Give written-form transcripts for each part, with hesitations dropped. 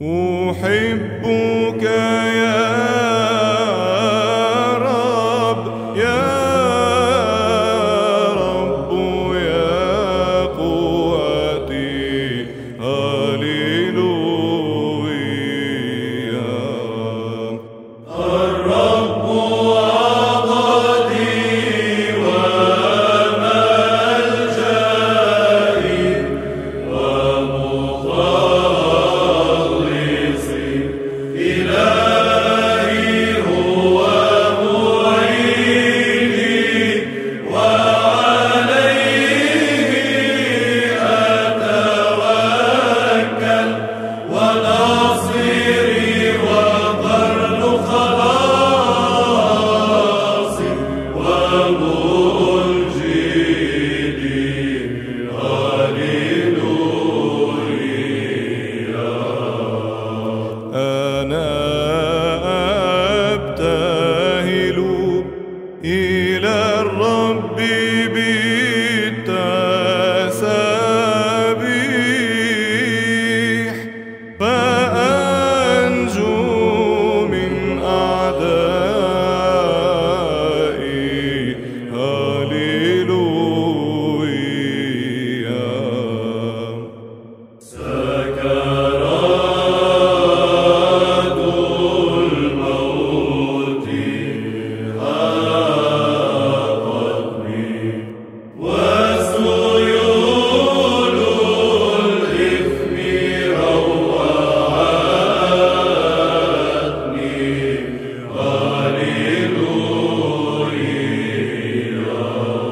أحبك يا رب يا رب يا قوتي هللويا. الرب عضدي وملجئي ومخلصي، إلهي هو معيني وعليه أتوكل، وناصري وقرن خلاصي ومنجدي هللويا. أنا أبتهل إلى الرب بالتسابيح، فأنجو من أعدائي هللويا. سكرات الموت هاقتني، وسيول الإثم روعتني هللويا.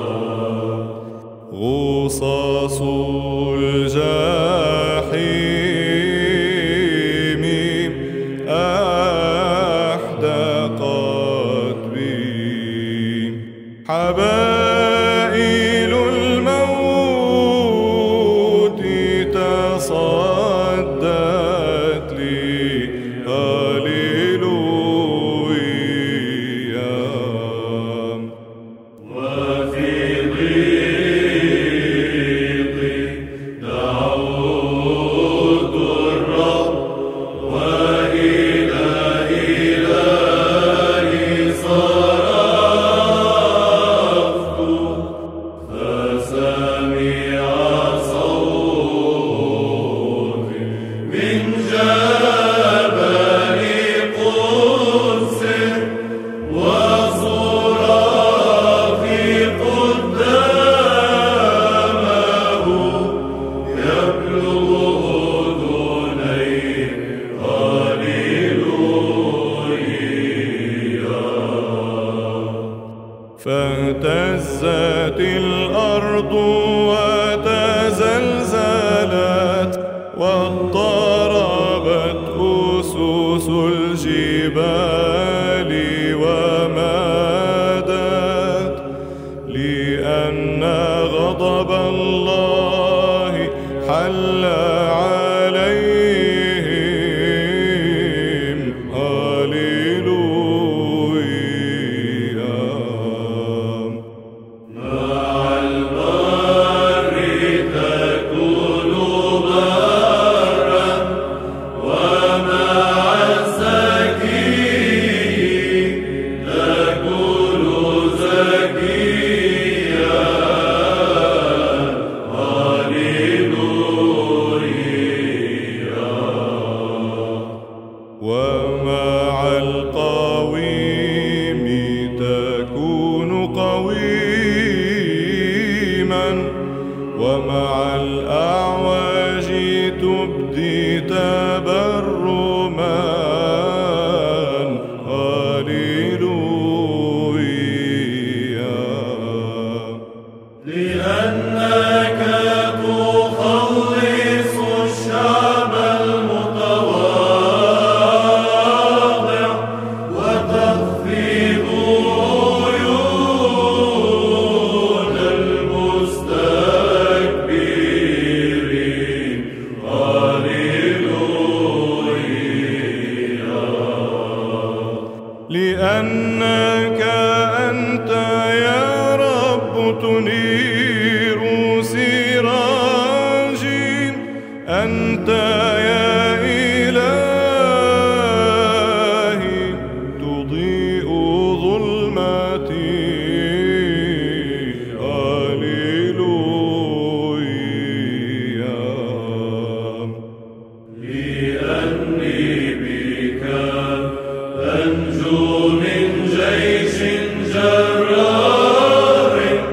غصص الجحيم أحدقت بي، حبائل الموت تصدت لي هللويا. وفي ضيقي دعوت الرب، وإلى إلهي صرفت، فسمع صوتي من جبل قدسه، وصراخي قدامه يبلغ أذني هللويا. فاهتزت الأرض وتزلزلت، واضطربت أسس الجبال ومادت، لأن غضب الله حل عليهم هللويا. مع الماء لأني بك أنجو من جيش جرار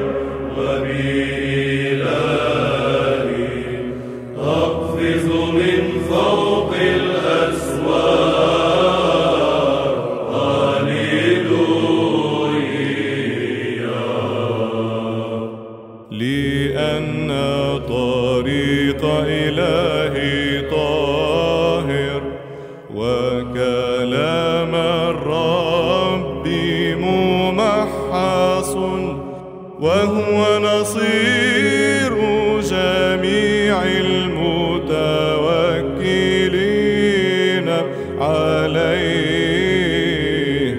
وبإلهي أقفز من فوق الأسوار. هللويا. لأن طريق إلهي طاهر وكلام الرب ممحص وهو نصير جميع المتوكلين عليه.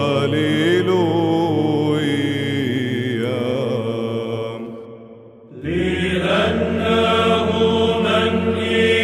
هللويا. لأنه من